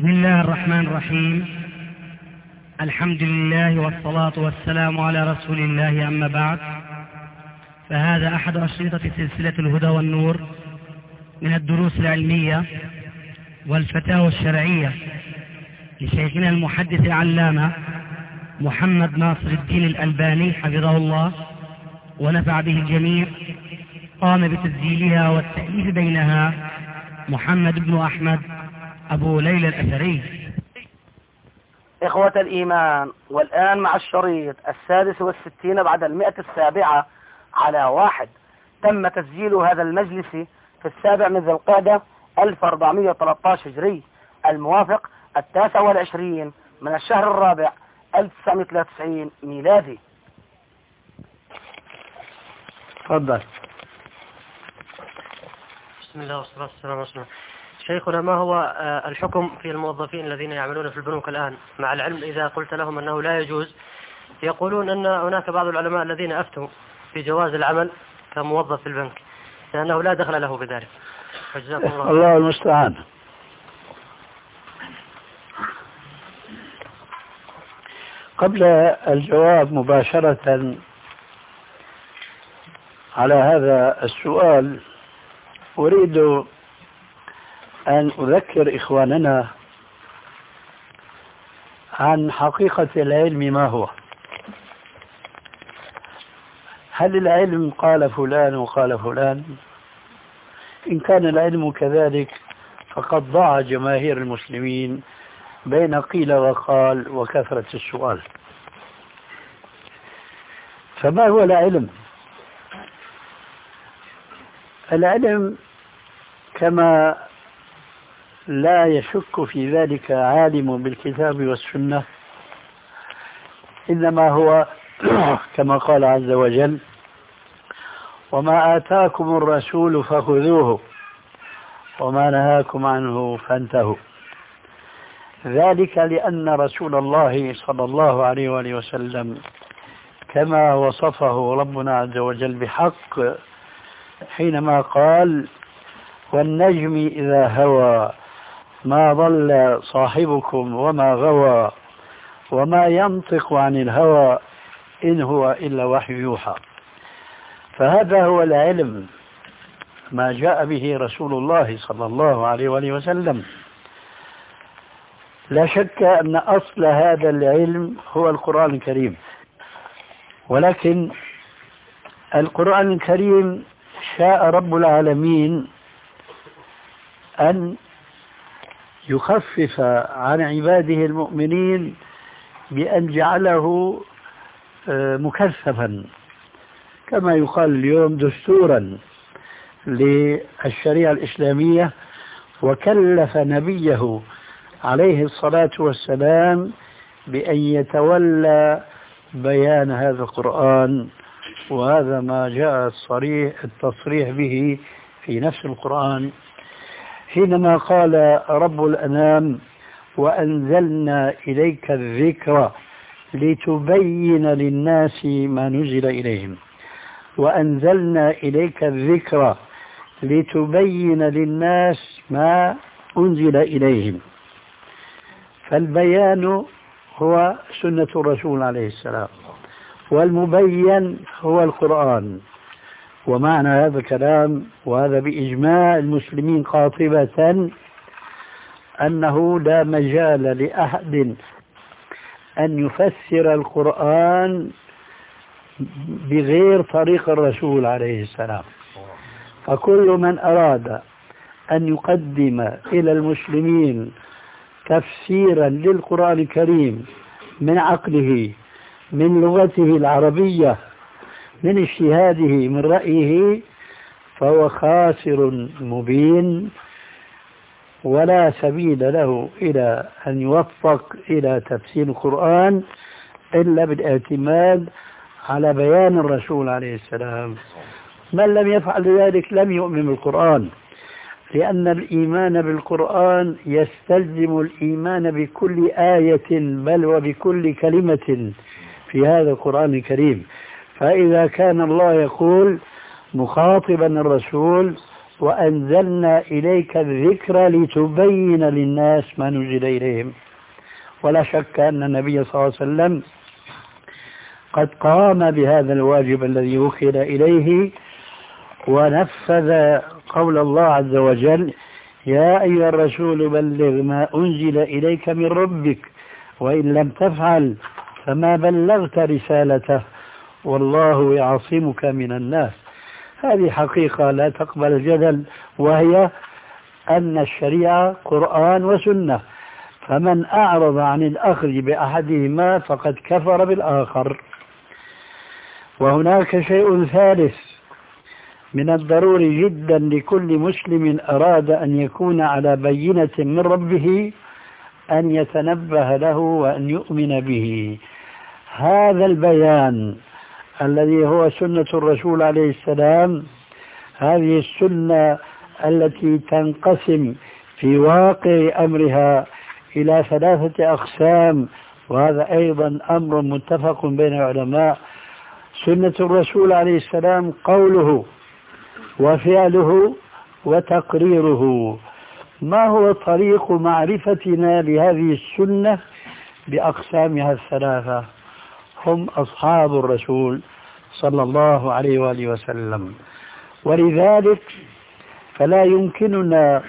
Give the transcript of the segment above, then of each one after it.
بسم الله الرحمن الرحيم. الحمد لله والصلاة والسلام على رسول الله، أما بعد، فهذا أحد أشرطة سلسلة الهدى والنور من الدروس العلمية والفتاوى الشرعية لشيخنا المحدث العلامة محمد ناصر الدين الألباني حفظه الله ونفع به الجميع. قام بتسجيلها والتأليف بينها محمد بن أحمد أبو ليلى الأثري. إخوة الإيمان، والآن مع الشريط 66 بعد 107 على 1. تم تسجيل هذا المجلس في 7 من ذي القعدة 1413 هجري، الموافق 29 من الشهر الرابع 1993 ميلادي. تفضل. بسم الله والصلاة والسلام على رسول الله. شيخنا، ما هو الحكم في الموظفين الذين يعملون في البنوك الآن، مع العلم إذا قلت لهم أنه لا يجوز؟ يقولون أن هناك بعض العلماء الذين أفتوا في جواز العمل كموظف في البنك لأنه لا دخل له بذلك. الله المستعان. قبل الجواب مباشرة على هذا السؤال، أريد أن أذكر إخواننا عن حقيقة العلم ما هو. هل العلم قال فلان وقال فلان؟ إن كان العلم كذلك فقد ضاع جماهير المسلمين بين قيل وقال وكثرة السؤال. فما هو العلم؟ العلم كما لا يشك في ذلك عالم بالكتاب والسنة، إنما هو كما قال عز وجل: وما آتاكم الرسول فخذوه وما نهاكم عنه فانتهوا. ذلك لأن رسول الله صلى الله عليه وآله وسلم كما وصفه ربنا عز وجل بحق حينما قال: والنجم إذا هوى ما ضل صاحبكم وما غوى وما ينطق عن الهوى إن هو إلا وحي يوحى. فهذا هو العلم، ما جاء به رسول الله صلى الله عليه وآله وسلم. لا شك أن أصل هذا العلم هو القرآن الكريم، ولكن القرآن الكريم شاء رب العالمين أن يخفف عن عباده المؤمنين بأن جعله مكثفا، كما يقال اليوم دستورا للشريعة الإسلامية، وكلف نبيه عليه الصلاة والسلام بأن يتولى بيان هذا القرآن، وهذا ما جاء التصريح به في نفس القرآن حينما قال رب الأنام: وأنزلنا إليك الذكر لتبين للناس ما نزل إليهم. وأنزلنا إليك الذكر لتبين للناس ما أنزل إليهم. فالبيان هو سنة الرسول عليه السلام، والمبين هو القرآن. ومعنى هذا الكلام، وهذا بإجماع المسلمين قاطبة، أنه لا مجال لأحد أن يفسر القرآن بغير طريق الرسول عليه السلام. فكل من أراد أن يقدم إلى المسلمين تفسيرا للقرآن الكريم من عقله، من لغته العربية، من اجتهاده، من رأيه، فهو خاسر مبين، ولا سبيل له إلى أن يوفق إلى تفسير القرآن إلا بالاعتماد على بيان الرسول عليه السلام. من لم يفعل ذلك لم يؤمن بالقرآن، لأن الإيمان بالقرآن يستلزم الإيمان بكل آية، بل وبكل كلمة في هذا القرآن الكريم. فإذا كان الله يقول مخاطبا الرسول: وأنزلنا إليك الذكر لتبين للناس ما نزل إليهم. ولا شك أن النبي صلى الله عليه وسلم قد قام بهذا الواجب الذي وكل إليه، ونفذ قول الله عز وجل: يا أيها الرسول بلغ ما أنزل إليك من ربك وإن لم تفعل فما بلغت رسالته والله يعصمك من الناس. هذه حقيقة لا تقبل الجدل، وهي أن الشريعة قرآن وسنة، فمن أعرض عن الأخذ بأحدهما فقد كفر بالآخر. وهناك شيء ثالث من الضروري جدا لكل مسلم أراد أن يكون على بينة من ربه أن يتنبه له وأن يؤمن به. هذا البيان الذي هو سنة الرسول عليه السلام، هذه السنة التي تنقسم في واقع أمرها إلى 3 أقسام، وهذا أيضا أمر متفق بين العلماء. سنة الرسول عليه السلام قوله وفعله وتقريره. ما هو طريق معرفتنا لهذه السنة بأقسامها ال3؟ هم أصحاب الرسول صلى الله عليه وآله وسلم. ولذلك فلا يمكننا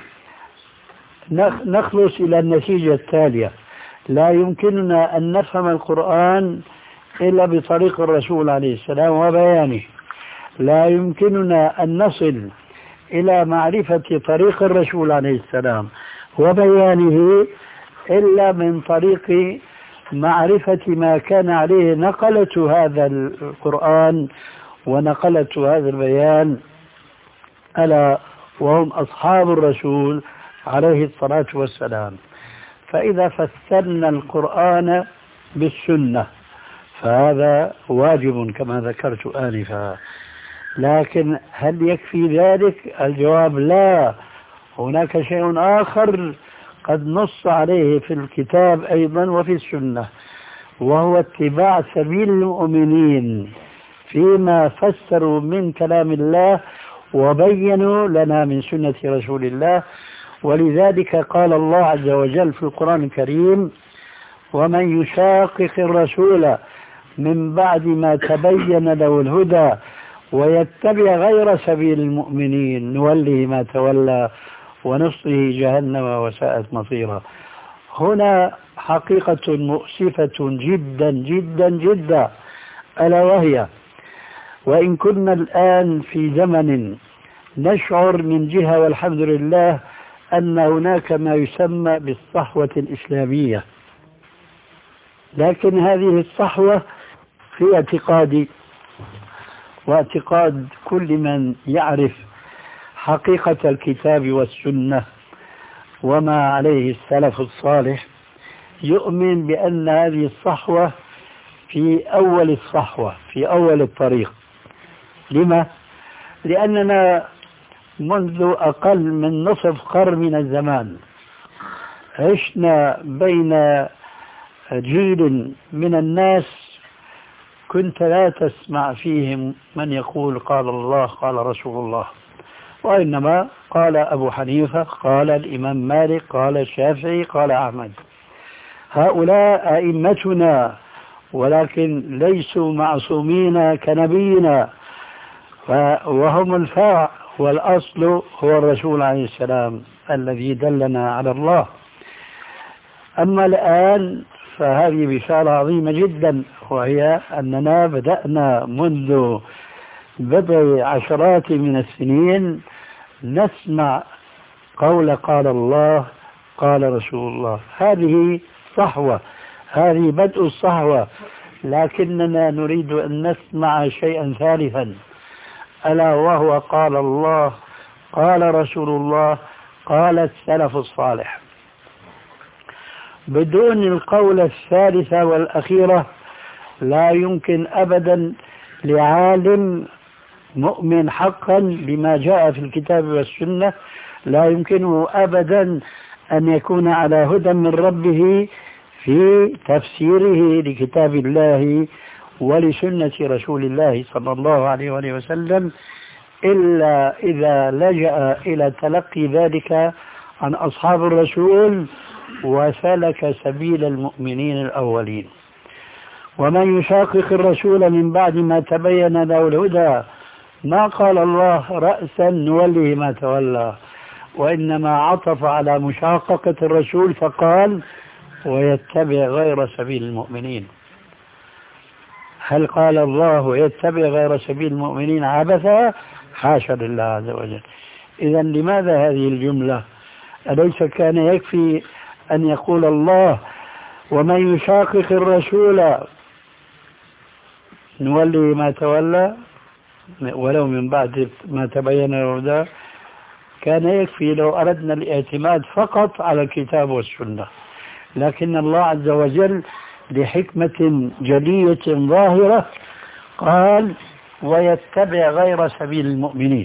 نخلص إلى النتيجة التالية: لا يمكننا أن نفهم القرآن إلا بطريق الرسول عليه السلام وبيانه، لا يمكننا أن نصل إلى معرفة طريق الرسول عليه السلام وبيانه إلا من طريق معرفة ما كان عليه نقلة هذا القرآن ونقلة هذا البيان، ألا وهم أصحاب الرسول عليه الصلاة والسلام. فإذا فسرنا القرآن بالسنة فهذا واجب كما ذكرت آنفا، لكن هل يكفي ذلك؟ الجواب لا. هناك شيء آخر قد نص عليه في الكتاب أيضا وفي السنة، وهو اتباع سبيل المؤمنين فيما فسروا من كلام الله وبينوا لنا من سنة رسول الله. ولذلك قال الله عز وجل في القرآن الكريم: ومن يشاقق الرسول من بعد ما تبين له الهدى ويتبع غير سبيل المؤمنين نوله ما تولى ونصله جهنم وساءت مصيرا. هنا حقيقة مؤسفة جدا جدا جدا، ألا وهي: وإن كنا الآن في زمن نشعر من جهة والحمد لله أن هناك ما يسمى بالصحوة الإسلامية، لكن هذه الصحوة في اعتقادي واعتقاد كل من يعرف حقيقة الكتاب والسنة وما عليه السلف الصالح يؤمن بأن هذه الصحوة في أول الصحوة، في أول الطريق. لما؟ لأننا منذ أقل من نصف قرن من الزمان عشنا بين جيل من الناس كنت لا تسمع فيهم من يقول قال الله قال رسول الله، وإنما قال أبو حنيفة، قال الإمام مالك، قال الشافعي، قال أحمد. هؤلاء أئمتنا، ولكن ليسوا معصومين كنبينا، وهم الفرع، والأصل هو الرسول عليه السلام الذي دلنا على الله. أما الآن فهذه بشارة عظيمة جدا، وهي أننا بدأنا منذ بضع عشرات من السنين نسمع قال الله قال رسول الله. هذه صحوة، هذه بدء الصحوة، لكننا نريد أن نسمع شيئا ثالثا، ألا وهو قال الله قال رسول الله قال السلف الصالح. بدون القول الثالثة والأخيرة لا يمكن أبدا لعالم مؤمن حقا بما جاء في الكتاب والسنة، لا يمكنه أبدا أن يكون على هدى من ربه في تفسيره لكتاب الله ولسنة رسول الله صلى الله عليه وسلم إلا إذا لجأ إلى تلقي ذلك عن أصحاب الرسول وسلك سبيل المؤمنين الأولين. ومن يشاقق الرسول من بعد ما تبين له الهدى ما قال الله رأسا نوله ما تولى، وإنما عطف على مشاققة الرسول فقال ويتبع غير سبيل المؤمنين. هل قال الله يتبع غير سبيل المؤمنين عبثا؟ حاشا لله عز وجل. إذا لماذا هذه الجملة؟ أليس كان يكفي أن يقول الله ومن يشاقق الرسول نولي ما تولى ولو من بعد ما تبين الهدى؟ كان يكفي لو أردنا الاعتماد فقط على الكتاب والسنة، لكن الله عز وجل لحكمة جلية ظاهرة قال ويتبع غير سبيل المؤمنين.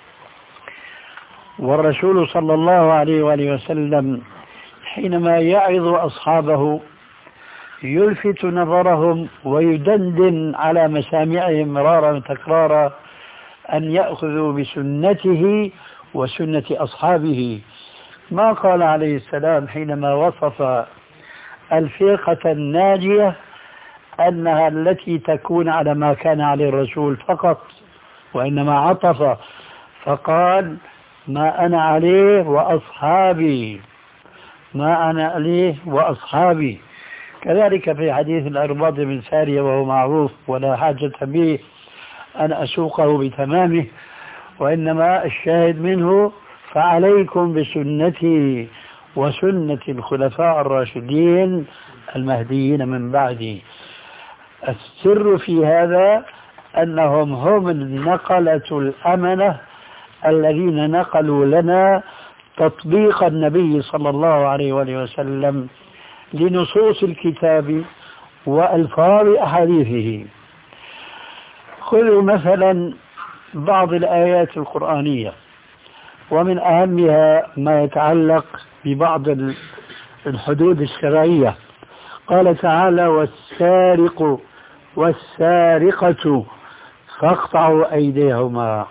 والرسول صلى الله عليه وآله وسلم حينما يعظ أصحابه يلفت نظرهم ويدندن على مسامعهم مرارا وتكرارا أن يأخذوا بسنته وسنة أصحابه. ما قال عليه السلام حينما وصف الفرقة الناجية أنها التي تكون على ما كان عليه الرسول فقط، وإنما عطف فقال ما أنا عليه وأصحابي، ما أنا عليه وأصحابي. كذلك في حديث الأرباط بن سارية وهو معروف ولا حاجة به أن أسوقه بتمامه، وإنما الشاهد منه فعليكم بسنتي وسنة الخلفاء الراشدين المهديين من بعدي. السر في هذا أنهم هم النقلة الأمنة الذين نقلوا لنا تطبيق النبي صلى الله عليه وآله وسلم لنصوص الكتاب وألفاظ أحاديثه. خذوا مثلا بعض الآيات القرآنية، ومن أهمها ما يتعلق ببعض الحدود الشرعية. قال تعالى والسارق والسارقة فاقطعوا أيديهما.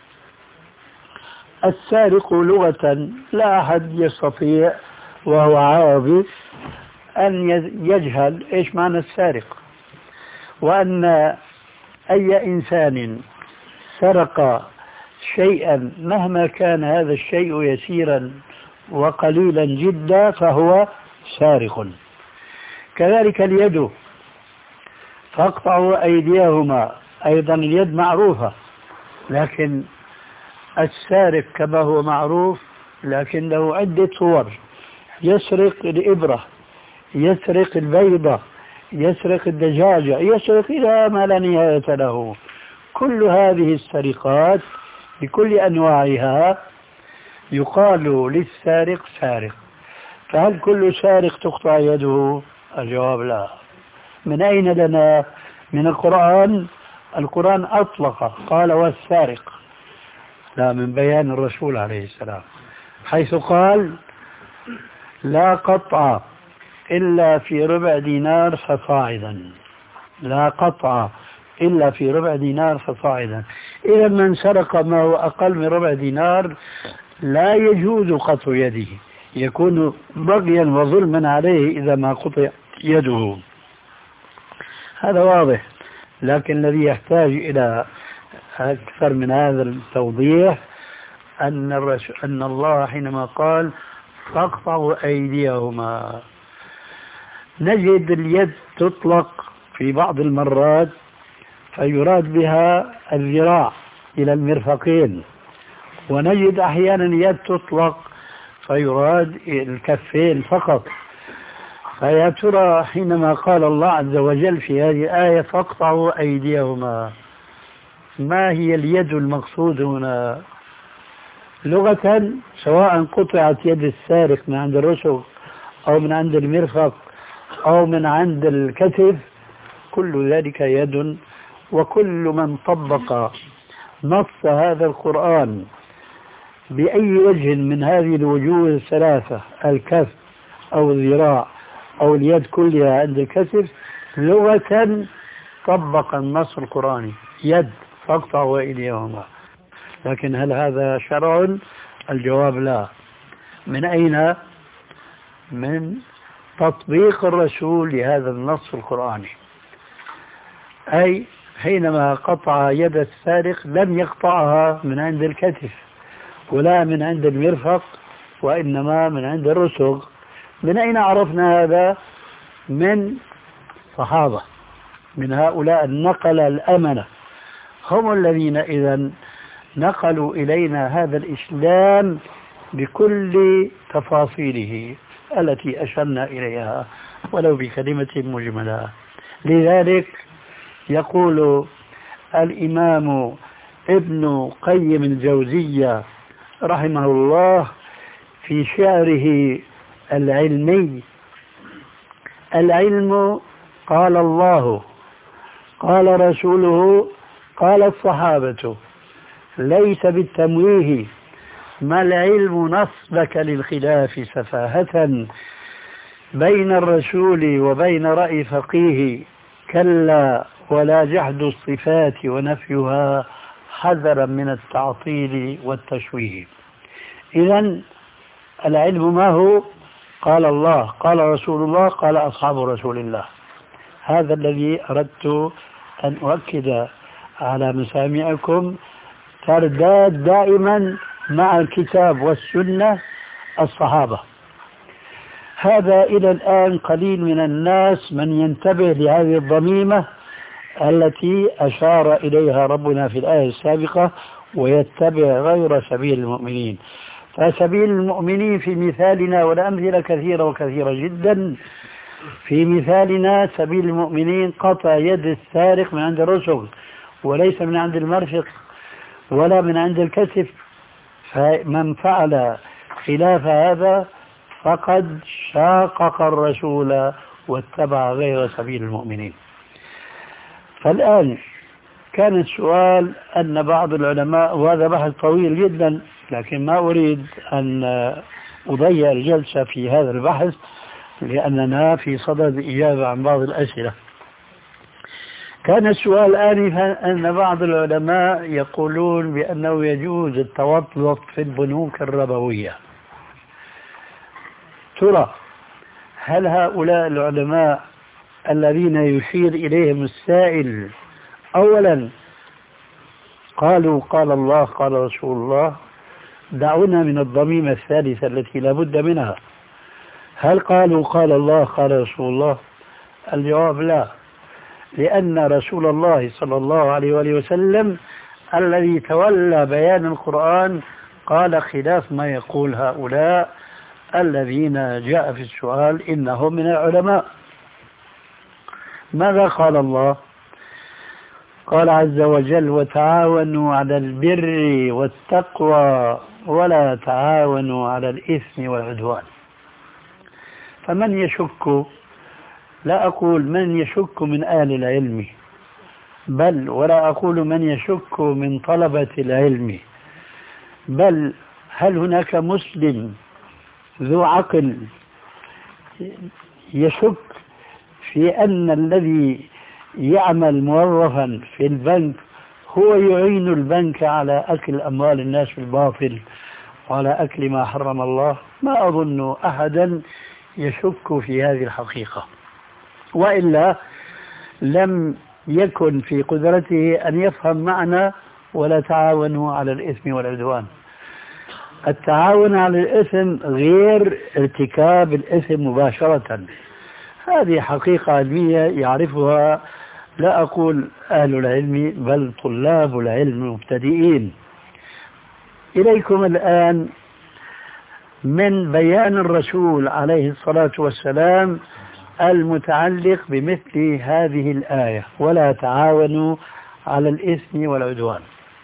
السارق لغة لا أحد يستطيع وهو عربي أن يجهل إيش معنى السارق، وأن أي إنسان سرق شيئا مهما كان هذا الشيء يسيرا وقليلا جدا فهو سارق. كذلك اليد فاقطعوا أيديهما، أيضا اليد معروفة، لكن السارق كما هو معروف لكن له عدة صور. يسرق الإبرة، يسرق البيضة، يسرق الدجاجة، يسرق إلى ما لا نهاية له. كل هذه السرقات بكل أنواعها يقال للسارق سارق. فهل كل سارق تقطع يده؟ الجواب لا. من أين لنا؟ من القرآن. القرآن أطلق قال والسارق، لا، من بيان الرسول عليه السلام حيث قال لا قطع إلا في ربع دينار فصاعدا، لا قطع إلا في ربع دينار فصاعدا. إذا من سرق ما هو أقل من ربع دينار لا يجوز قطع يده، يكون بغيا وظلما عليه إذا ما قطع يده. هذا واضح، لكن الذي يحتاج إلى أكثر من هذا التوضيح أن الله حينما قال فاقطعوا أيديهما، نجد اليد تطلق في بعض المرات فيراد بها الذراع إلى المرفقين، ونجد أحيانا اليد تطلق فيراد الكفين فقط. فيا ترى حينما قال الله عز وجل في هذه الآية فاقطعوا أيديهما، ما هي اليد المقصود هنا لغة؟ سواء قطعت يد السارق من عند الرسغ أو من عند المرفق أو من عند الكتف، كل ذلك يد. وكل من طبق نص هذا القرآن بأي وجه من هذه الوجوه الثلاثة، الكف أو الذراع أو اليد كلها عند الكتف، لغة طبق النص القرآني، يد فاقطعوا أيديهما. لكن هل هذا شرع؟ الجواب لا. من أين؟ من تطبيق الرسول لهذا النص القرآني. أي حينما قطع يد السارق لم يقطعها من عند الكتف ولا من عند المرفق، وإنما من عند الرسغ. من أين عرفنا هذا؟ من صحابة، من هؤلاء النقل الأمنة، هم الذين إذا نقلوا إلينا هذا الإسلام بكل تفاصيله التي أشرنا إليها ولو بكلمة مجملة. لذلك يقول الإمام ابن قيم الجوزية رحمه الله في شعره العلمي: العلم قال الله قال رسوله قال الصحابة، ليس بالتمويه، ما العلم نصبك للخلاف سفاهة بين الرسول وبين رأي فقيه، كلا ولا جحد الصفات ونفيها حذرا من التعطيل والتشويه. إذن العلم ما هو؟ قال الله قال رسول الله قال أصحاب رسول الله. هذا الذي أردت أن أؤكد على مسامعكم، ترداد دائما مع الكتاب والسنة الصحابة. هذا إلى الآن قليل من الناس من ينتبه لهذه الضميمة التي أشار إليها ربنا في الآية السابقة: ويتبع غير سبيل المؤمنين. فسبيل المؤمنين في مثالنا، والأمثلة كثيرة وكثيرة جدا، في مثالنا سبيل المؤمنين قطع يد السارق من عند الرسل وليس من عند المرفق ولا من عند الكتف. فمن فعل خلاف هذا فقد شاقق الرسول واتبع غير سبيل المؤمنين. فالآن كان السؤال أن بعض العلماء، وهذا بحث طويل جدا لكن ما أريد أن أضيع الجلسة في هذا البحث لأننا في صدد الإجابة عن بعض الأسئلة. كان السؤال آنفا أن بعض العلماء يقولون بأنه يجوز التوسط في البنوك الربوية. ترى هل هؤلاء العلماء الذين يشير إليهم السائل أولا قالوا قال الله قال رسول الله؟ دعونا من الضميمة الثالثة التي لا بد منها. هل قالوا قال الله قال رسول الله؟ الجواب لا، لأن رسول الله صلى الله عليه وآله وسلم الذي تولى بيان القرآن قال خلاف ما يقول هؤلاء الذين جاء في السؤال إنهم من العلماء. ماذا قال الله؟ قال عز وجل: وتعاونوا على البر والتقوى ولا تعاونوا على الإثم والعدوان. فمن يشك، لا أقول من يشك من أهل العلم، بل ولا أقول من يشك من طلبة العلم، بل هل هناك مسلم ذو عقل يشك في أن الذي يعمل موظفا في البنك هو يعين البنك على أكل أموال الناس بالباطل وعلى أكل ما حرم الله؟ ما أظن أحدا يشك في هذه الحقيقة، وإلا لم يكن في قدرته أن يفهم معنى ولا تعاونوا على الإثم والعدوان. التعاون على الإثم غير ارتكاب الإثم مباشرة، هذه حقيقة علمية يعرفها لا أقول أهل العلم بل طلاب العلم المبتدئين. إليكم الآن من بيان الرسول عليه الصلاة والسلام المتعلق بمثل هذه الآية: ولا تعاونوا على الإثم والعدوان.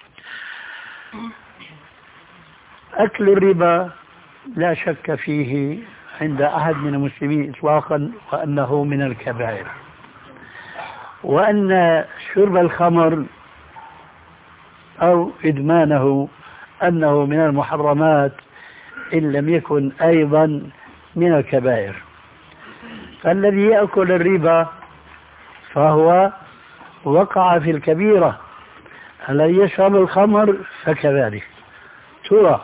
أكل الربا لا شك فيه عند أحد من المسلمين إطلاقا وأنه من الكبائر، وأن شرب الخمر أو إدمانه أنه من المحرمات إن لم يكن أيضا من الكبائر. فالذي يأكل الربا فهو وقع في الكبيرة هلا يشرب الخمر فكذلك. ترى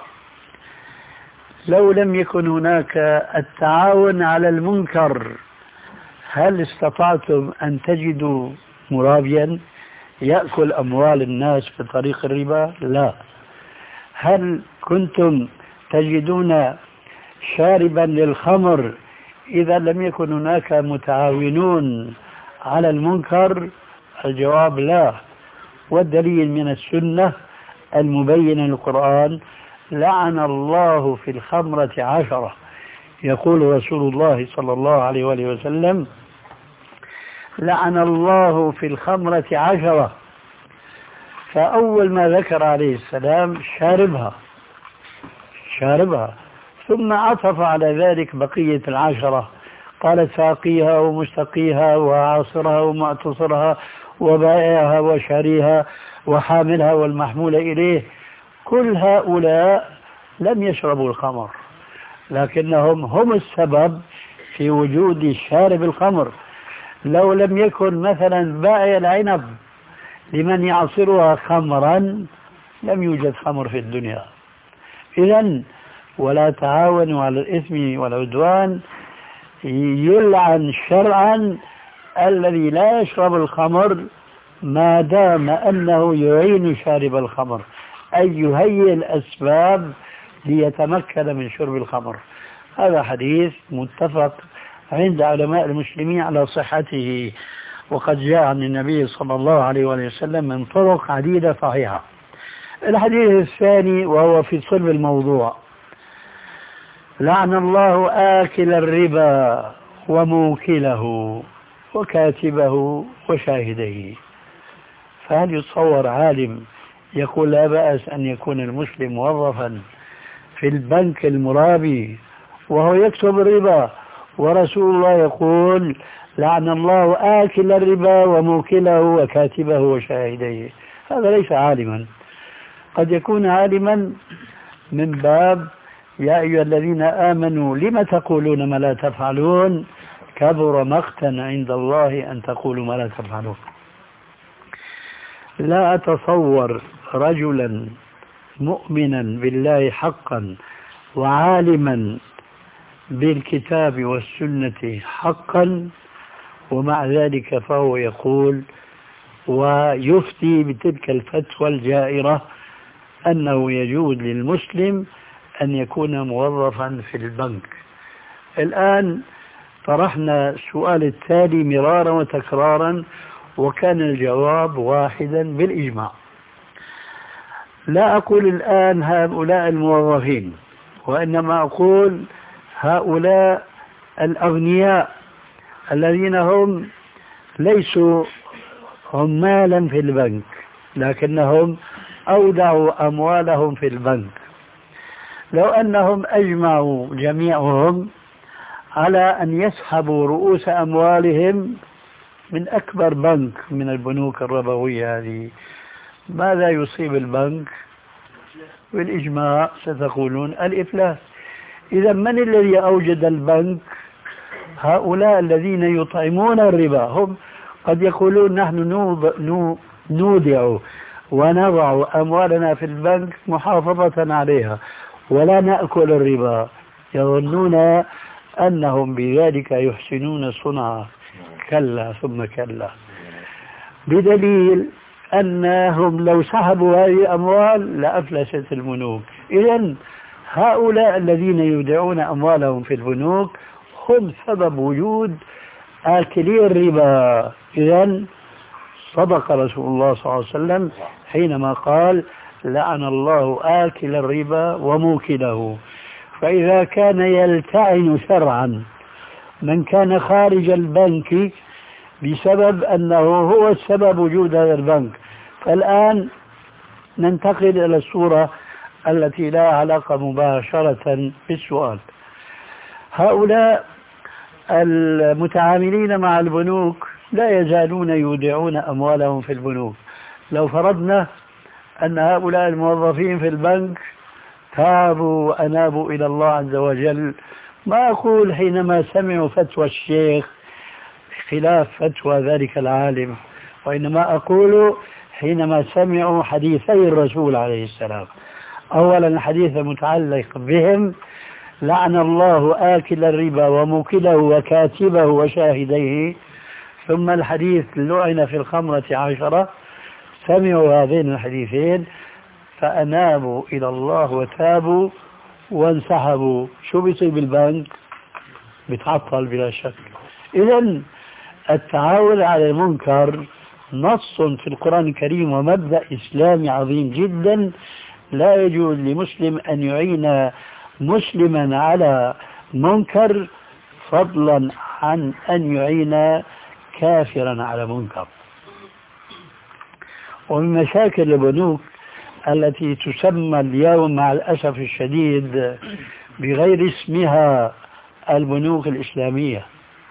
لو لم يكن هناك التعاون على المنكر هل استطعتم أن تجدوا مرابيا يأكل أموال الناس بطريق الربا؟ لا. هل كنتم تجدون شاربا للخمر إذا لم يكن هناك متعاونون على المنكر؟ الجواب لا. والدليل من السنة المبينة للقرآن: لعن الله في الخمرة 10. يقول رسول الله صلى الله عليه وآله وسلم: لعن الله في الخمرة 10. فأول ما ذكر عليه السلام شاربها، ثم عطف على ذلك بقية 10، قال: ساقيها ومستقيها وعاصرها ومعتصرها وبائعها وشاريها وحاملها والمحمول إليه. كل هؤلاء لم يشربوا الخمر، لكنهم هم السبب في وجود شارب الخمر. لو لم يكن مثلا بائع العنب لمن يعصرها خمرا لم يوجد خمر في الدنيا. إذن ولا تعاونوا على الإثم والعدوان. يلعن شرعا الذي لا يشرب الخمر ما دام أنه يعين شارب الخمر، أي يهيئ الأسباب ليتمكن من شرب الخمر. هذا حديث متفق عند علماء المسلمين على صحته، وقد جاء عن النبي صلى الله عليه وسلم من طرق عديدة صحيحة. الحديث الثاني وهو في صلب الموضوع: لعن الله آكل الربا وموكله وكاتبه وشاهديه. فهل يتصور عالم يقول لا بأس أن يكون المسلم موظفا في البنك المرابي وهو يكتب الربا، ورسول الله يقول: لعن الله آكل الربا وموكله وكاتبه وشاهديه؟ هذا ليس عالما. قد يكون عالما من باب يا أيها الذين آمنوا لم تقولون ما لا تفعلون كبر مقتا عند الله أن تقولوا ما لا تفعلون. لا أتصور رجلا مؤمنا بالله حقا وعالما بالكتاب والسنة حقا ومع ذلك فهو يقول ويفتي بتلك الفتوى الجائرة أنه يجوز للمسلم أن يكون موظفا في البنك. الآن طرحنا السؤال التالي مرارا وتكرارا وكان الجواب واحدا بالإجماع. لا أقول الآن هؤلاء الموظفين، وإنما أقول هؤلاء الأغنياء الذين هم ليسوا عمالا في البنك لكنهم أودعوا أموالهم في البنك. لو أنهم أجمعوا جميعهم على أن يسحبوا رؤوس أموالهم من أكبر بنك من البنوك الربوية هذه، ماذا يصيب البنك؟ بالإجماع ستقولون الإفلاس. إذا من الذي أوجد البنك؟ هؤلاء الذين يطعمون الربا. هم قد يقولون نحن نودع ونضع أموالنا في البنك محافظة عليها ولا نأكل الربا، يظنون أنهم بذلك يحسنون صنعا. كلا ثم كلا، بدليل أنهم لو سحبوا هذه الأموال لأفلست البنوك. إذن هؤلاء الذين يودعون أموالهم في البنوك هم سبب وجود آكلي الربا. إذن صدق رسول الله صلى الله عليه وسلم حينما قال: لعن الله آكل الربا وموكله. فإذا كان يلتعن شرعا من كان خارج البنك بسبب أنه هو السبب وجود هذا البنك، فالآن ننتقل إلى الصورة التي لا علاقة مباشرة بالسؤال. هؤلاء المتعاملين مع البنوك لا يزالون يودعون أموالهم في البنوك. لو فرضنا أن هؤلاء الموظفين في البنك تابوا وأنابوا إلى الله عز وجل، ما أقول حينما سمعوا فتوى الشيخ خلاف فتوى ذلك العالم، وإنما أقول حينما سمعوا حديثي الرسول عليه السلام. أولا الحديث المتعلق بهم: لعن الله آكل الربا وموكله وكاتبه وشاهديه. ثم الحديث: لعن في الخمرة 10. سمعوا هذين الحديثين فأنابوا إلى الله وتابوا وانسحبوا. شو بيصير بالبنك؟ بتعطل بلا شك. إذن التعاون على المنكر نص في القرآن الكريم ومبدأ إسلامي عظيم جدا. لا يجوز لمسلم أن يعين مسلما على منكر فضلا عن أن يعين كافرا على منكر. ومن مشاكل البنوك التي تسمى اليوم مع الأسف الشديد بغير اسمها البنوك الإسلامية.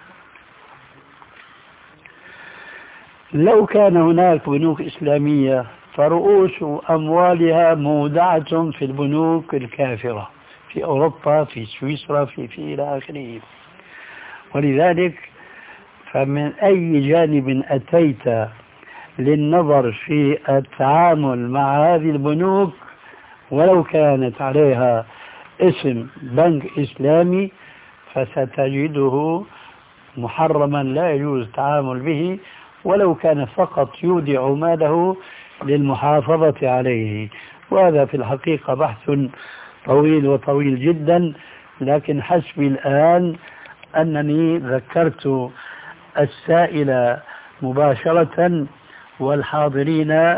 لو كان هناك بنوك إسلامية فرؤوس أموالها مودعة في البنوك الكافرة في أوروبا، في سويسرا، في إلى آخره. ولذلك فمن أي جانب أتيت للنظر في التعامل مع هذه البنوك ولو كانت عليها اسم بنك إسلامي فستجده محرما، لا يجوز التعامل به ولو كان فقط يودع ماله للمحافظة عليه. وهذا في الحقيقة بحث طويل جدا، لكن حسبي الآن أنني ذكرت السائل مباشرة والحاضرين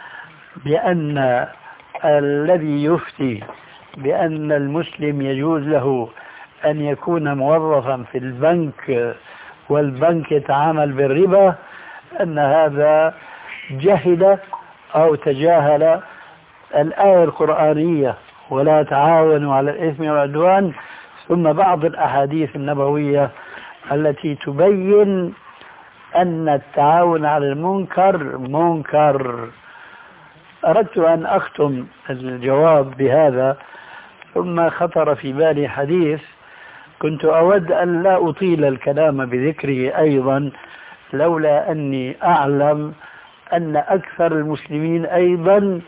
بأن الذي يفتي بأن المسلم يجوز له أن يكون موظفا في البنك والبنك يتعامل بالربا أن هذا جهل أو تجاهل الآية القرآنية: ولا تعاونوا على الإثم والعدوان، ثم بعض الأحاديث النبوية التي تبين أن التعاون على المنكر منكر. أردت أن أختم الجواب بهذا، ثم خطر في بالي حديث كنت أود أن لا أطيل الكلام بذكره أيضا، لولا أني أعلم أن أكثر المسلمين أيضا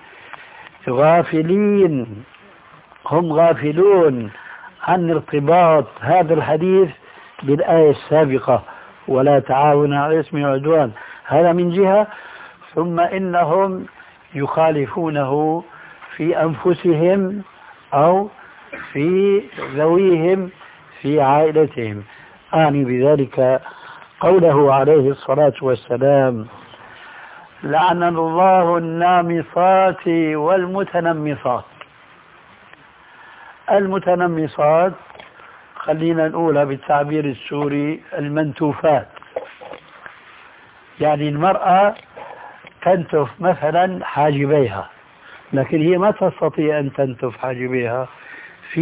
غافلين، هم غافلون عن ارتباط هذا الحديث بالآية السابقة: ولا تعاون على الإثم والعدوان. هذا من جهة، ثم إنهم يخالفونه في أنفسهم أو في ذويهم في عائلتهم. أعني بذلك قوله عليه الصلاة والسلام: لعن الله النامصات والمتنمصات. المتنمصات خلينا نقولها بالتعبير السوري المنتوفات، يعني المرأة تنتف مثلا حاجبيها، لكن هي ما تستطيع أن تنتف حاجبيها، في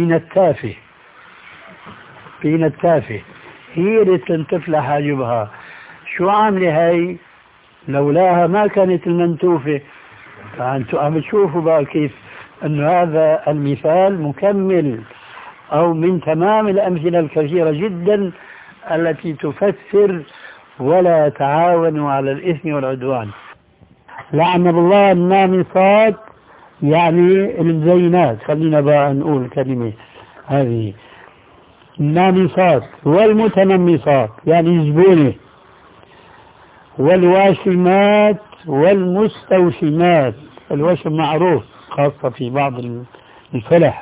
نتافة هي اللي تنتف لها حاجبها. شو عاملة هاي؟ لولاها ما كانت المنتوفة. فأنتوا عم تشوفوا بقى كيف أن هذا المثال مكمل أو من تمام الأمثلة الكثيرة جدا التي تفسر ولا تعاونوا على الإثم والعدوان. لعن الله النامصات يعني الزينات، خلينا بقى نقول الكلمة هذه، النامصات، والمتنمصات يعني الزبونة، والواشمات والمستوشمات. الوشم معروف خاصة في بعض الفلح،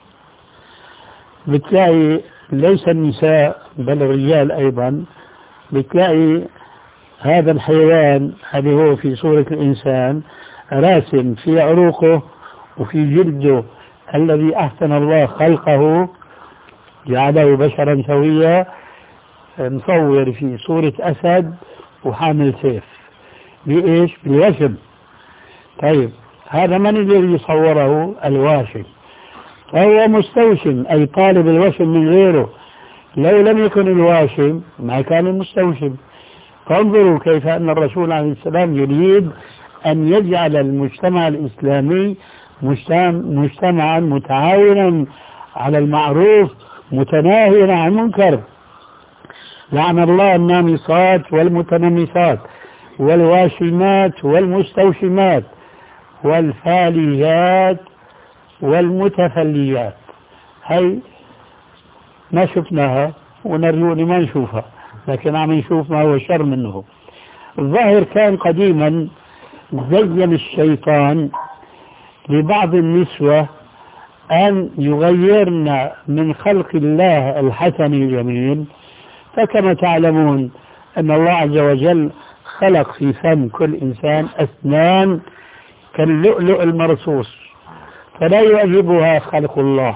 بتلاقي ليس النساء بل الرجال أيضا، بتلاقي هذا الحيوان الذي هو في صورة الإنسان راسم في عروقه وفي جلده الذي أحسن الله خلقه جعله بشرا سويا، مصور في صورة أسد وحامل سيف. بإيش؟ بالوشم. طيب هذا من الذي صوره؟ الواشم. فهو مستوشم أي طالب الوشم من غيره. لو لم يكن الواشم ما كان المستوشم. فانظروا كيف أن الرسول عليه السلام يريد أن يجعل المجتمع الإسلامي مجتمعا متعاونا على المعروف متناهيا عن المنكر. لعن الله النامصات والمتنمصات والواشمات والمستوشمات والفاليات والمتفليات. هي ما شفناها ونرجو ما نشوفها، لكن عم نشوف ما هو شر منه. الظاهر كان قديما زين الشيطان لبعض النسوة أن يغيرن من خلق الله الحسن الجميل. فكما تعلمون أن الله عز وجل خلق في فم كل إنسان أسنان كاللؤلؤ المرصوص، فلا يعجبها خلق الله،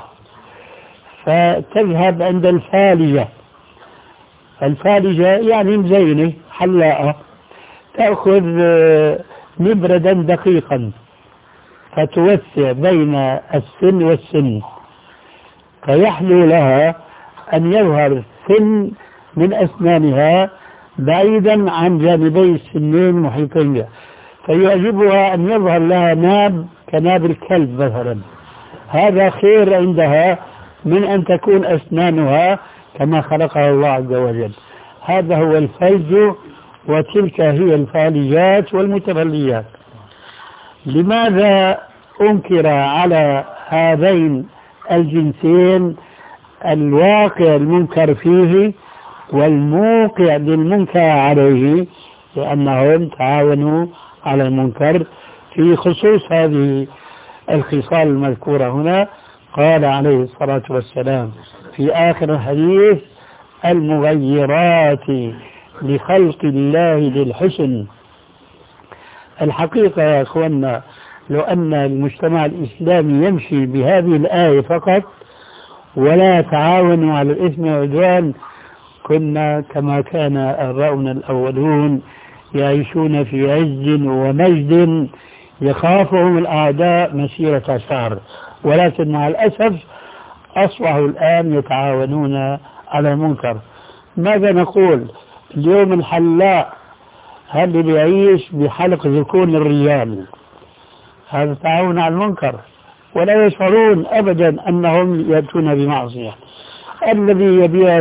فتذهب عند الفالجة. الفالجة يعني مزينة حلاقة، تأخذ مبردا دقيقا فتوسع بين السن والسن، فيحلو لها أن يظهر سن من أسنانها بعيدا عن جانبي السنين محيطين، فيعجبها أن يظهر لها ناب كناب الكلب مثلا. هذا خير عندها من أن تكون أسنانها كما خلقها الله عز وجل. هذا هو الفلج، وتلك هي الفالجات والمتفليات. لماذا أنكر على هذين الجنسين الواقع المنكر فيه والموقع للمنكر عليه؟ لأنهم تعاونوا على المنكر. في خصوص هذه الخصال المذكورة هنا قال عليه الصلاة والسلام في آخر الحديث: المغيرات لخلق الله للحسن. الحقيقة يا أخوانا، لو أن المجتمع الإسلامي يمشي بهذه الآية فقط ولا تعاونوا على الإثم والعدوان، كنا كما كان آباؤنا الأولون يعيشون في عز ومجد يخافهم الأعداء مسيرة شهر. ولكن مع الأسف أصبحوا الآن يتعاونون على المنكر. ماذا نقول اليوم؟ الحلاق هل بيعيش بحلق ذكون الرجال؟ هذا تعاون على المنكر، ولا يشعرون أبدا أنهم يأتون بمعصية. الذي يبيع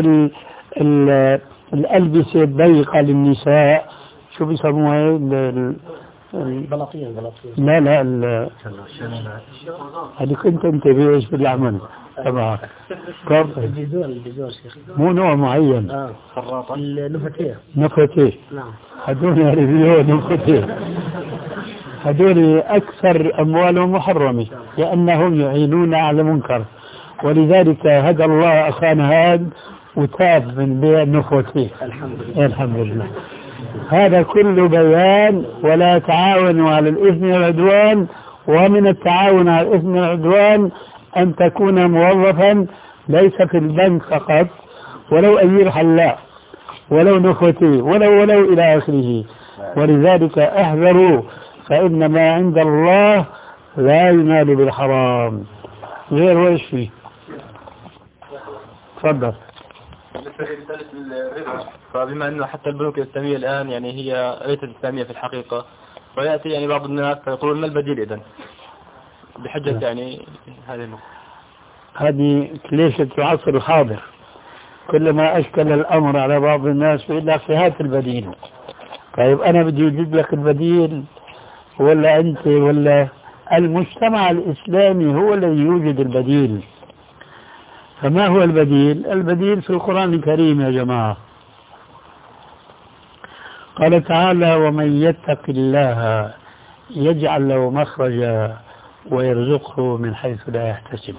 الألبسة الضيقة للنساء، شو بيسموها؟ البلاطين. لا هذه كنت انت بيعيش بالعمل تبعك. البيزور شيخ، مو نوع معين. خراطة النفتيه. نعم. هذول ريفيو نفتيه، هذول أكثر أموالهم محرمة لأنهم يعينون على منكر. ولذلك هدى الله أخانا هذا وتاب من بيع النفتيه. الحمد لله. هذا كل بيان. ولا تعاونوا على الإثم والعدوان. ومن التعاون على الإثم والعدوان أن تكون موظفا ليس في البنك فقط، ولو أجير حلاق، ولو نخوتي، ولو إلى آخره. ولذلك احذروا، فإن ما عند الله لا ينال بالحرام. غير وإيش فيه؟ تفضل. بالنسبة لرسالة الربا، فبما أنه حتى البنوك الإسلامية الآن يعني هي ليست إسلامية في الحقيقة، فيأتي يعني بعض الناس فيقولون ما البديل إذن بحجة يعني هذه النقطة. هذه كليشة العصر الحاضر. كلما أشكل الأمر على بعض الناس يقول لك هات البديل. طيب أنا بدي أجيب لك البديل ولا أنت ولا المجتمع الإسلامي هو الذي يوجد البديل؟ فما هو البديل؟ البديل في القرآن الكريم يا جماعة. قال تعالى: ومن يتق الله يجعل له مخرجا ويرزقه من حيث لا يحتسب.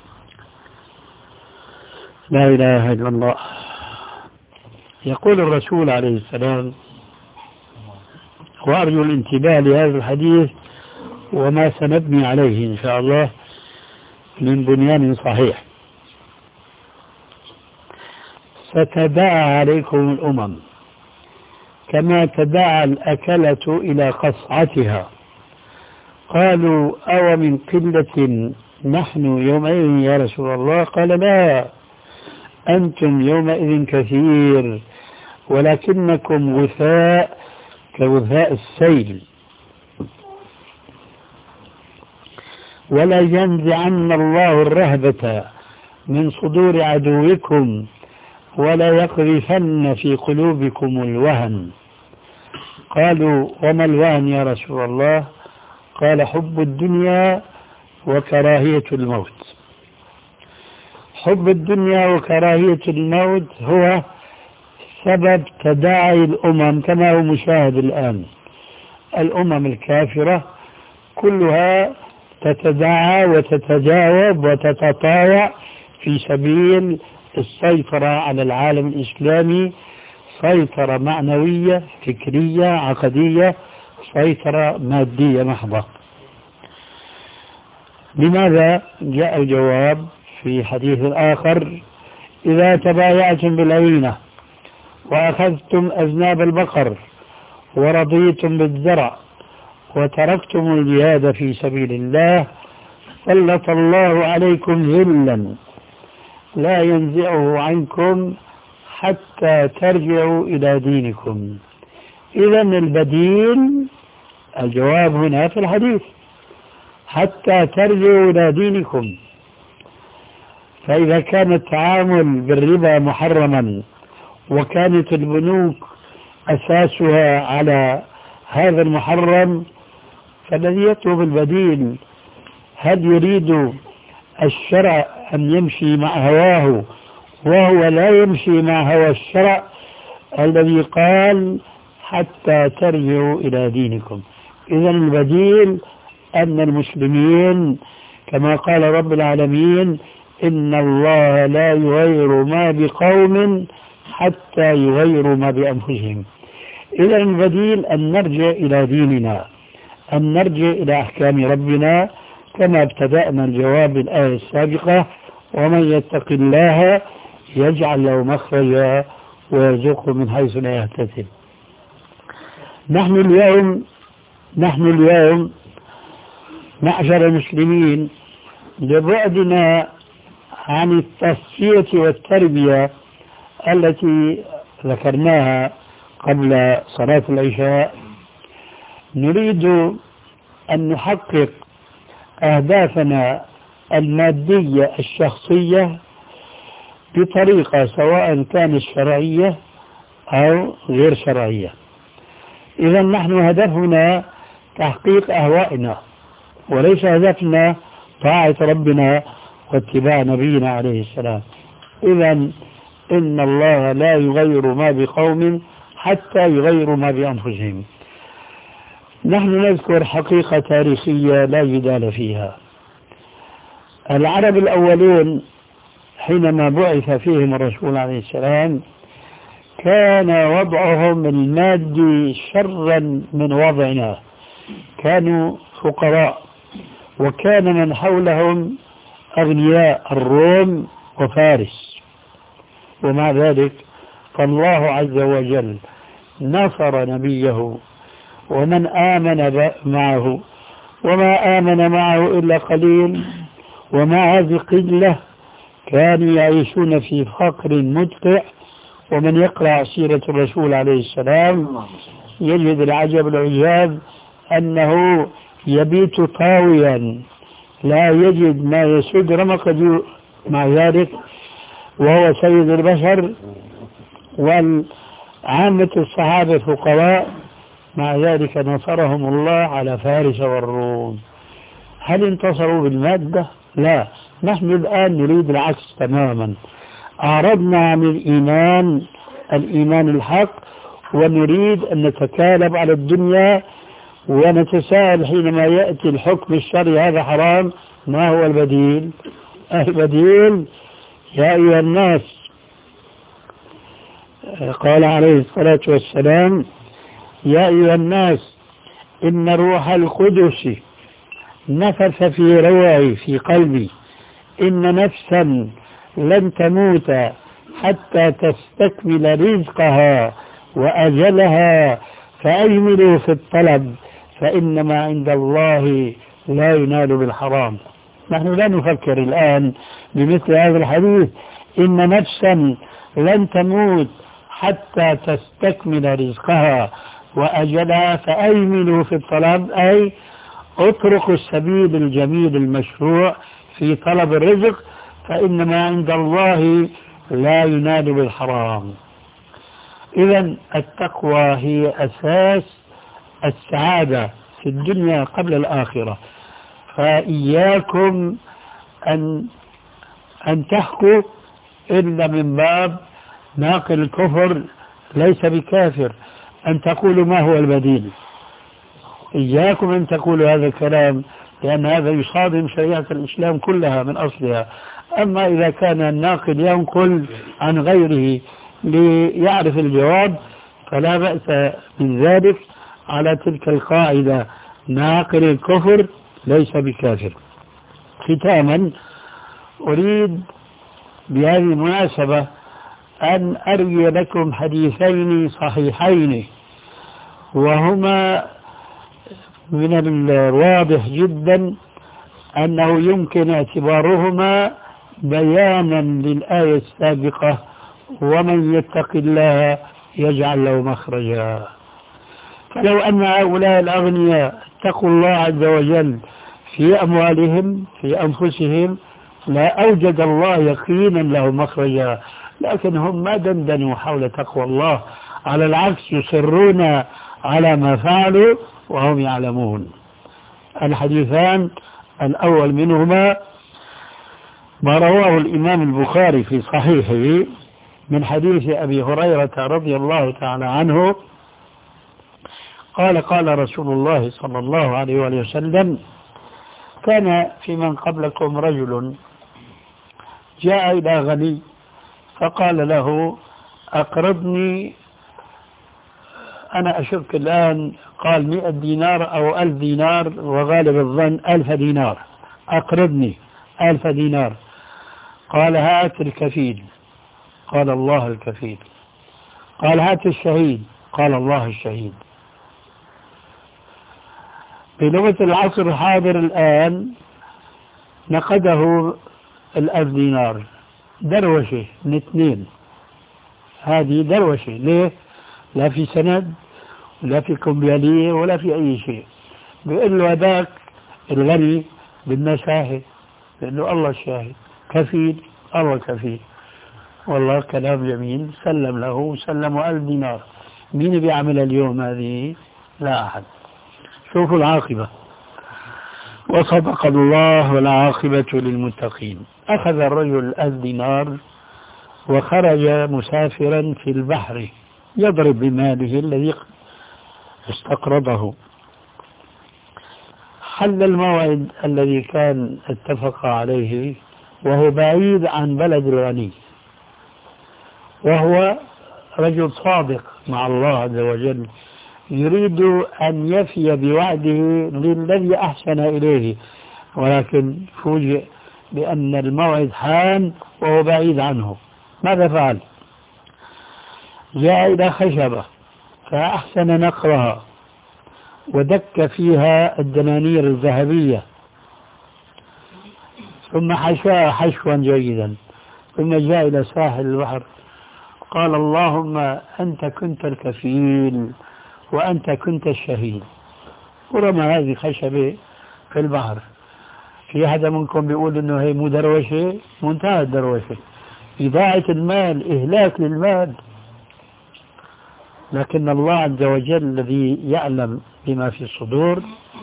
لا إله إلا الله. يقول الرسول عليه السلام، وأرجو الانتباه لهذا الحديث وما سنبني عليه إن شاء الله من بنيان صحيح: ستداعى عليكم الأمم كما تداعى الأكلة إلى قصعتها. قالوا: أو من قلة نحن يومئذ يا رسول الله؟ قال: لا، أنتم يومئذ كثير ولكنكم غثاء كغثاء السيل. ولا ينزعن الله الرهبة من صدور عدوكم ولا يقذفن في قلوبكم الوهن. قالوا وما الوهن يا رسول الله؟ قال حب الدنيا وكراهية الموت. حب الدنيا وكراهية الموت هو سبب تداعي الأمم كما هو مشاهد الآن. الأمم الكافرة كلها تتداعى وتتجاوب وتتطاوع في سبيل السيطرة على العالم الإسلامي، سيطرة معنوية فكرية عقدية، سيطرة مادية محضة. لماذا؟ جاء الجواب في حديث آخر: إذا تبايعتم بالعينة وأخذتم أذناب البقر ورضيتم بالزرع وتركتم الجهاد في سبيل الله سلط الله عليكم ذلا لا ينزعه عنكم حتى ترجعوا إلى دينكم. إذا البديل، الجواب هنا في الحديث، حتى ترجعوا إلى دينكم. فإذا كان التعامل بالربا محرما وكانت البنوك أساسها على هذا المحرم، فالذي يطلب البديل هل يريد الشرع أن يمشي مع هواه وهو لا يمشي مع هوى الشرع الذي قال حتى ترجعوا إلى دينكم؟ إذن البديل أن المسلمين كما قال رب العالمين: إن الله لا يغير ما بقوم حتى يغيروا ما بأنفسهم. إذن البديل أن نرجع إلى ديننا، أن نرجع إلى أحكام ربنا كما ابتدأنا الجواب الآية السابقة: ومن يتق الله يجعل له مخرجا ويرزقه من حيث لا يحتسب. نحن اليوم معشر المسلمين لبعدنا عن التصفية والتربية التي ذكرناها قبل صلاة العشاء، نريد أن نحقق أهدافنا المادية الشخصية بطريقة سواء كانت شرعية أو غير شرعية. إذا نحن هدفنا تحقيق أهوائنا، وليس هدفنا طاعة ربنا واتباع نبينا عليه السلام. إذا إن الله لا يغير ما بقوم حتى يغيروا ما بأنفسهم. نحن نذكر حقيقة تاريخية لا جدال فيها. العرب الأولون حينما بعث فيهم الرسول عليه السلام كان وضعهم المادي شرا من وضعنا، كانوا فقراء، وكان من حولهم أغنياء، الروم وفارس. ومع ذلك فالله عز وجل نصر نبيه ومن آمن معه، وما آمن معه إلا قليل، ومع هذه القلة كانوا يعيشون في فقر مدقع. ومن يقرأ سيرة الرسول عليه السلام يجد العجب العجاب أنه يبيت طاويا لا يجد ما يسد رمقه، مع ذلك وهو سيد البشر والعامة الصحابة فقراء، مع ذلك نصرهم الله على فارس والروم. هل انتصروا بالمادة؟ لا، نحن الآن نريد العكس تماما. أعرضنا عن الإيمان الحق، ونريد أن نتكالب على الدنيا ونتساءل حينما يأتي الحكم الشرعي هذا حرام، ما هو البديل؟ البديل يا أيها الناس، قال عليه الصلاة والسلام: يا أيها الناس إن روح القدس نفث في روعي في قلبي إن نفسا لن تموت حتى تستكمل رزقها وأجلها فأجملوا في الطلب فإنما عند الله لا ينال بالحرام. نحن لا نفكر الآن بمثل هذا الحديث: إن نفسا لن تموت حتى تستكمل رزقها وأجلها فأجملوا في الطلب، أي اتركوا السبيل الجميل المشروع في طلب الرزق فإنما عند الله لا ينال بالحرام. إذن التقوى هي أساس السعادة في الدنيا قبل الآخرة. فإياكم أن تحكوا إلا من باب ناقل الكفر ليس بكافر، أن تقولوا ما هو البديل. إياكم أن تقولوا هذا الكلام، لأن هذا يصادم شريعة الإسلام كلها من أصلها. أما إذا كان الناقل ينقل عن غيره ليعرف الجواب فلا بأس من ذلك على تلك القاعدة: ناقل الكفر ليس بكافر. ختاما أريد بهذه المناسبة أن أروي لكم حديثين صحيحين، وهما من الواضح جدا أنه يمكن اعتبارهما بيانا للآية السابقة: ومن يتق الله يجعل له مخرجا. فلو أن هؤلاء الأغنياء اتقوا الله عز وجل في أموالهم في أنفسهم لا أوجد الله يقينا له مخرجا، لكن هم ما دندنوا حول تقوى الله، على العكس يصرون على ما فعلوا وهم يعلمون. الحديثان الأول منهما ما رواه الإمام البخاري في صحيحه من حديث أبي هريرة رضي الله تعالى عنه قال: قال رسول الله صلى الله عليه وآله وسلم: كان في من قبلكم رجل جاء إلى غني فقال له: أقرضني، أنا أشك الآن قال 100 دينار أو 1000 دينار، وغالب الظن 1000 دينار، أقرضني 1000 دينار. قال: هات الكفيل. قال: الله الكفيل. قال: هات الشهيد. قال: الله الشهيد. بلغة العصر الحاضر الآن نقده 1000 دينار، دروشة من اثنين، هذه دروشة. ليه؟ لا في سند ولا في كمبيالية ولا في أي شيء. بيقول له هذاك الغني بدنا شاهد، بيقول له الله الشاهد، كفيل، الله كفيل. والله كلام جميل، سلم له، سلموا 1000 دينار. مين بيعمل اليوم هذه؟ لا أحد. شوفوا العاقبة. وصدق الله والعاقبة للمتقين. أخذ الرجل 1000 دينار وخرج مسافرا في البحر يضرب بماله الذي استقرضه. حل الموعد الذي كان اتفق عليه وهو بعيد عن بلد الغني، وهو رجل صادق مع الله عز وجل، يريد أن يفي بوعده للذي أحسن إليه، ولكن فوجئ بأن الموعد حان وهو بعيد عنه. ماذا فعل؟ جاء إلى خشبة فأحسن نقرها ودك فيها الدنانير الذهبية، ثم حشاها حشوا جيدا، ثم جاء إلى ساحل البحر قال: اللهم أنت كنت الكفيل وأنت كنت الشهيد، ورمى هذه خشبة في البحر. في أحد منكم بيقول إنه هي مدروشة؟ منتهى الدروشة، إضاعة المال، إهلاك للمال. لكن الله عز وجل الذي يعلم بما في الصدور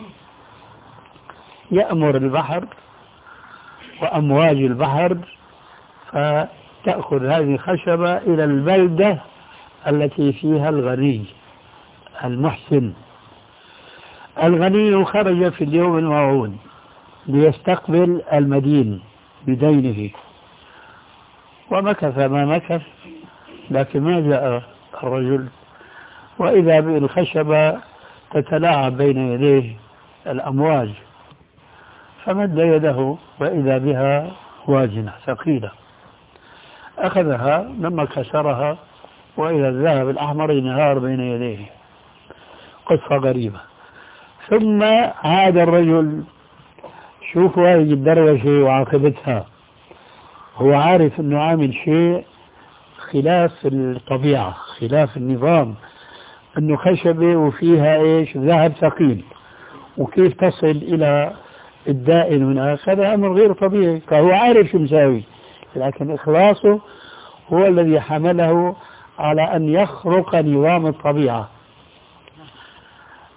يأمر البحر وأمواج البحر فتأخذ هذه الخشبة إلى البلدة التي فيها الغني المحسن. الغني خرج في اليوم الموعود ليستقبل المدين بدينه، ومكث ما مكث، لكن ما جاء الرجل، وإذا بالخشبة تتلاعب بين يديه الأمواج، فمد يده وإذا بها واجنة ثقيلة، أخذها لما كسرها وإذا الذهب الأحمر ينهار بين يديه. قصة غريبة. ثم عاد الرجل، شوفوا هذه الدروشة وعاقبتها، هو عارف أنه عامل شيء خلاف الطبيعة، خلاف النظام، أنه خشبة وفيها إيش؟ ذهب ثقيل، وكيف تصل إلى الدائن من هذا أمر غير طبيعي. فهو عارف شو مساوي، لكن إخلاصه هو الذي حمله على أن يخرق نظام الطبيعة.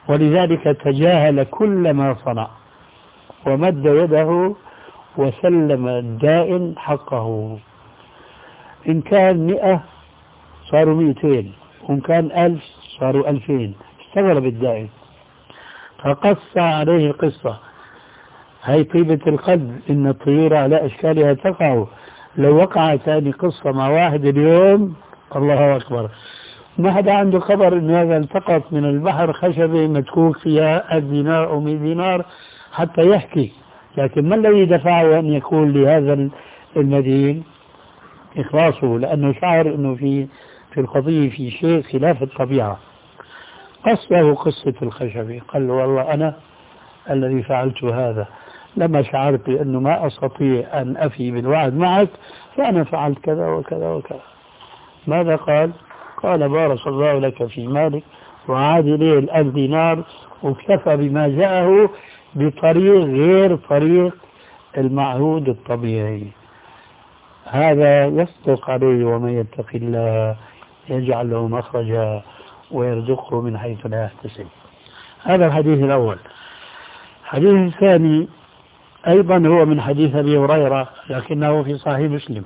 ولذلك تجاهل كل ما صنع ومد يده وسلم الدائن حقه. إن كان 100 صاروا 200، وإن كان 1000 صاروا 2000. استغرب الدائن فقص عليه القصة. هي طيبة القلب، إن الطيور على أشكالها تقع. لو وقع ثاني قصة مع واحد اليوم الله أكبر، ما حدا عنده خبر إنه هذا التقط من البحر خشبة متكوك فيها 1000 دينار أو 100 دينار حتى يحكي. لكن ما الذي دفعه أن يقول لهذا المدين؟ إخلاصه، لأنه شعر أنه في القضية في شيء خلاف الطبيعة. قصده قصة الخشبة، قال له والله أنا الذي فعلت هذا لما شعرت بأنه ما أستطيع أن أفي بالوعد معك فأنا فعلت كذا وكذا وكذا. ماذا قال؟ قال بارك الله لك في مالك وعاد إليه 1000 دينار، واكتفى بما جاءه بطريق غير طريق المعهود الطبيعي. هذا يصدق عليه ومن يتق الله يجعل له مخرجا ويرزقه من حيث لا يحتسب. هذا الحديث الأول. الحديث الثاني أيضا هو من حديث أبي هريرة لكنه في صحيح مسلم.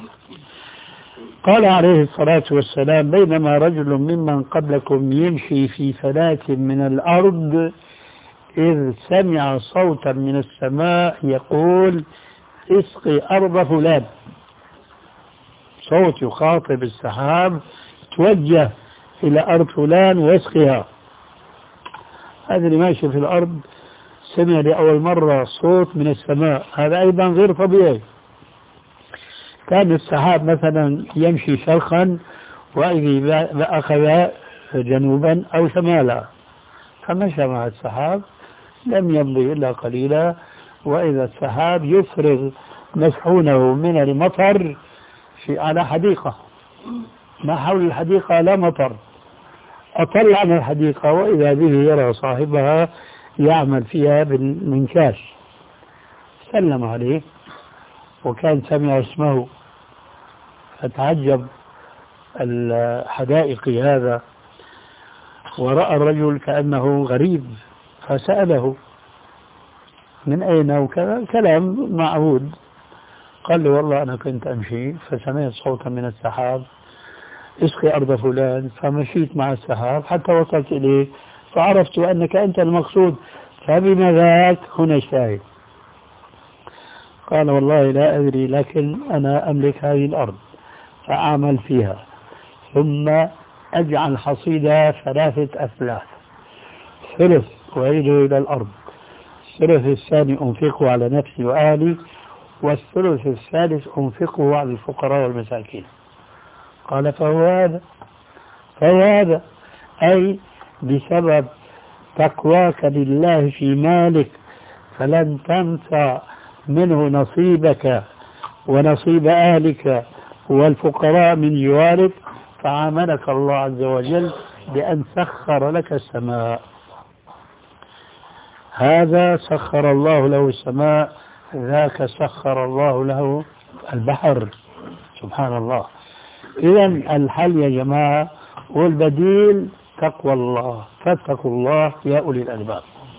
قال عليه الصلاة والسلام بينما رجل ممن قبلكم يمشي في فلاة من الأرض إذ سمع صوتا من السماء يقول اسقي أرض فلان. صوت يخاطب السحاب توجه إلى أرض فلان واسقيها. هذا اللي ماشي في الأرض سمع لأول مرة صوت من السماء، هذا أيضا غير طبيعي. كان السحاب مثلا يمشي شرقا وإذا أخذ جنوبا أو شمالا، فمشى مع السحاب لم يمضي إلا قليلا، وإذا السحاب يفرغ مسحونه من المطر على حديقة، ما حول الحديقة لا مطر، أطلع عن الحديقة وإذا به يرى صاحبها يعمل فيها بالمنكاش. سلم عليه وكان سمع اسمه فتعجب الحدائق هذا، ورأى الرجل كأنه غريب فسأله من أين وكذا، كلام معهود. قال له والله أنا كنت أمشي فسمعت صوتا من السحاب اسقي أرض فلان، فمشيت مع السحاب حتى وصلت إليه فعرفت أنك أنت المقصود، فبما ذاك هنا الشاهد. قال والله لا أدري، لكن أنا أملك هذه الأرض فأعمل فيها ثم أجعل حصيدها 3 أثلاث، ثلث أعيده إلى الأرض، الثلث الثاني أنفقه على نفسي وأهلي، والثلث الثالث أنفقه على الفقراء والمساكين. قال فهو هذا أي بسبب تقواك لله في مالك فلن تنسى منه نصيبك ونصيب أهلك والفقراء من جوارك، فعاملك الله عز وجل بأن سخر لك السماء. هذا سخر الله له السماء، ذاك سخر الله له البحر. سبحان الله. إذن الحل يا جماعة والبديل تقوى الله، فاتقوا الله يا أولي الألباب.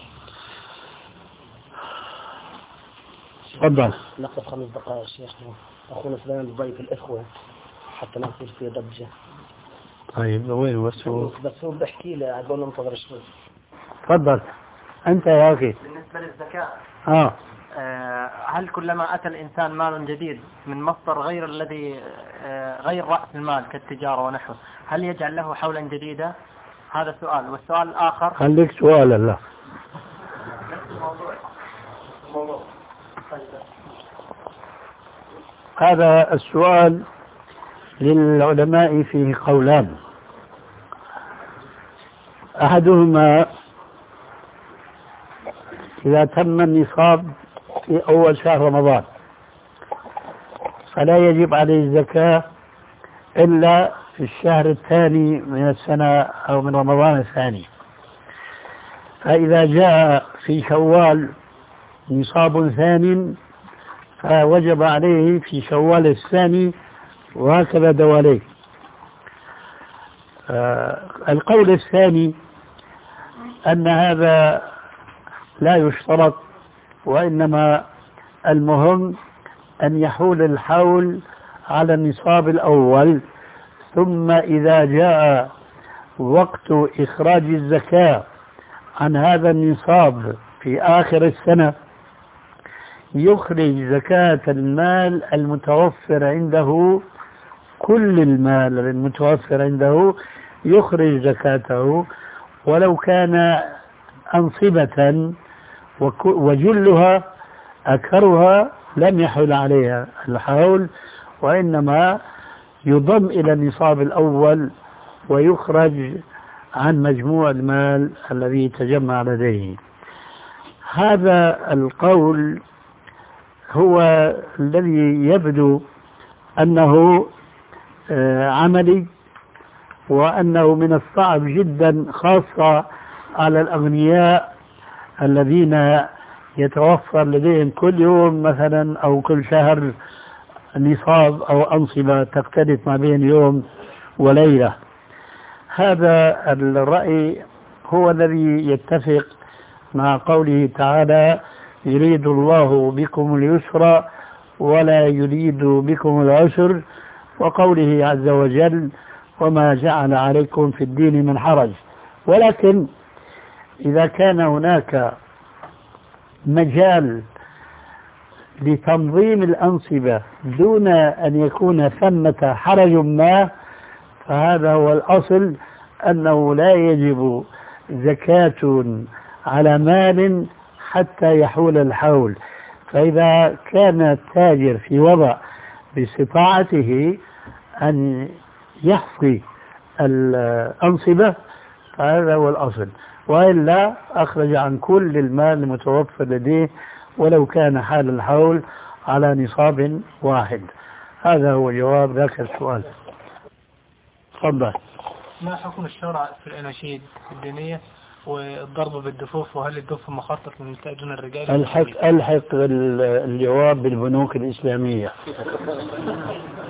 تفضل. نقف 5 دقائق شيخ، أخونا فلان يضيف الإخوة حتى ما يصير في ضجة. طيب وين بس هو بحكي له أقول له انتظر شوي. تفضل أنت يا أخي. بالنسبة للزكاة هل كلما أتى الإنسان مال جديد من مصدر غير الذي غير رأس المال كالتجارة ونحوه، هل يجعل له حولا جديدا؟ هذا سؤال. والسؤال الآخر خليك سؤال الله. هذا السؤال للعلماء فيه قولان. أحدهما إذا تم النصاب في أول شهر رمضان فلا يجب عليه الزكاة إلا في الشهر الثاني من السنة أو من رمضان الثاني. فإذا جاء في شوال نصاب ثاني فوجب عليه في شوال الثاني وهكذا دواليك. القول الثاني أن هذا لا يشترط، وإنما المهم أن يحول الحول على النصاب الأول، ثم إذا جاء وقت إخراج الزكاة عن هذا النصاب في آخر السنة يخرج زكاة المال المتوفر عنده، كل المال المتوفر عنده يخرج زكاته، ولو كان أنصبة وجلها أكثرها لم يحل عليها الحول، وإنما يضم إلى النصاب الأول ويخرج عن مجموع المال الذي تجمع لديه. هذا القول هو الذي يبدو أنه عملي، وأنه من الصعب جدا خاصة على الأغنياء الذين يتوفر لديهم كل يوم مثلا أو كل شهر نصاب أو أنصبة تختلف ما بين يوم وليلة. هذا الرأي هو الذي يتفق مع قوله تعالى: يريد الله بكم اليسر ولا يريد بكم العسر، وقوله عز وجل: وما جعل عليكم في الدين من حرج. ولكن إذا كان هناك مجال لتنظيم الأنصبة دون أن يكون ثمة حرج ما، فهذا هو الأصل، أنه لا يجب زكاة على مال حتى يحول الحول. فإذا كان التاجر في وضع باستطاعته أن يحصي الأنصبة فهذا هو الأصل، وإلا أخرج عن كل المال المتوفر لديه ولو كان حال الحول على نصاب واحد. هذا هو جواب ذاك السؤال. تفضل. ما حكم الشرع في الأناشيد الدينية والضرب بالدفوف، وهل الدف مخصص للمستأذن الرجال؟ ألحق الجواب بالبنوك الإسلامية.